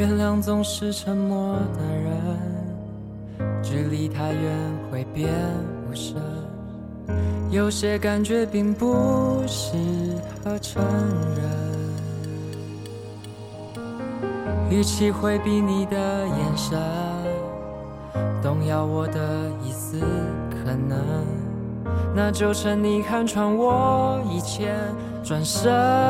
原谅总是沉默的人，距离太远会变无声，有些感觉并不适合承认，与其回避你的眼神，动摇我的一丝可能，那就趁你看穿我以前转身，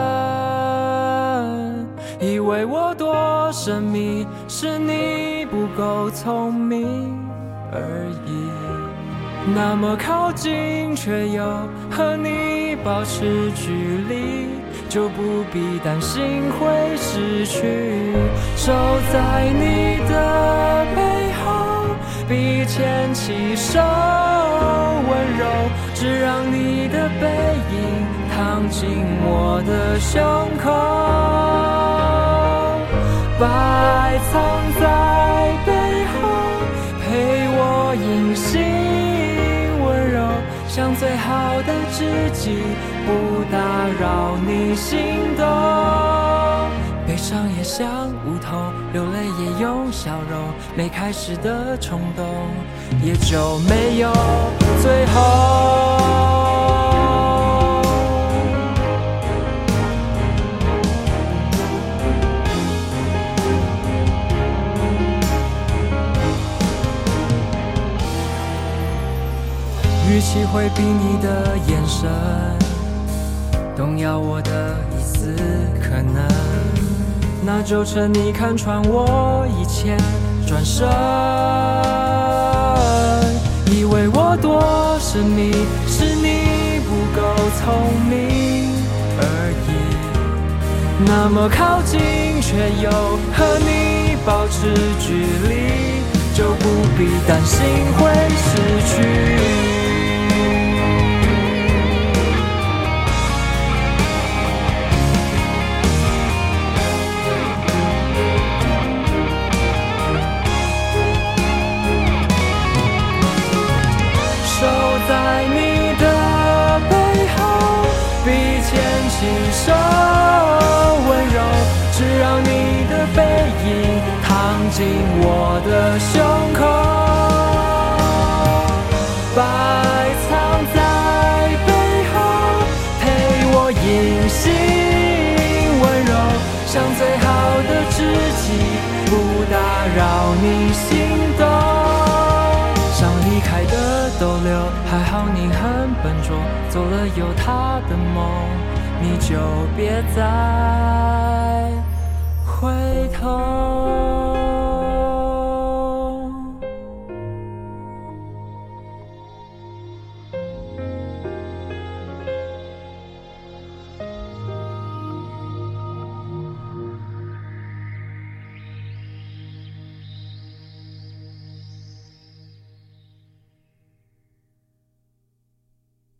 以为我多神秘，是你不够聪明而已，那么靠近却又和你保持距离，就不必担心会失去，守在你的背后，比牵起手温柔，只让你的背影躺进我的胸口，白藏在背后，陪我隐形温柔，像最好的知己，不打扰你心动，悲伤也像无头，流泪也用笑容，没开始的冲动也就没有最后。与其回避你的眼神，动摇我的一丝可能，那就趁你看穿我以前转身，以为我多神秘，是你不够聪明而已，那么靠近却又和你保持距离，就不必担心会失去，在你的背后，比牵起手温柔，只让你的背影躺进我的胸口，白藏在背后，陪我隐形温柔，像最好的知己，不打扰你心动，离开的逗留，还好你很笨拙，做了有他的梦，你就别再回头。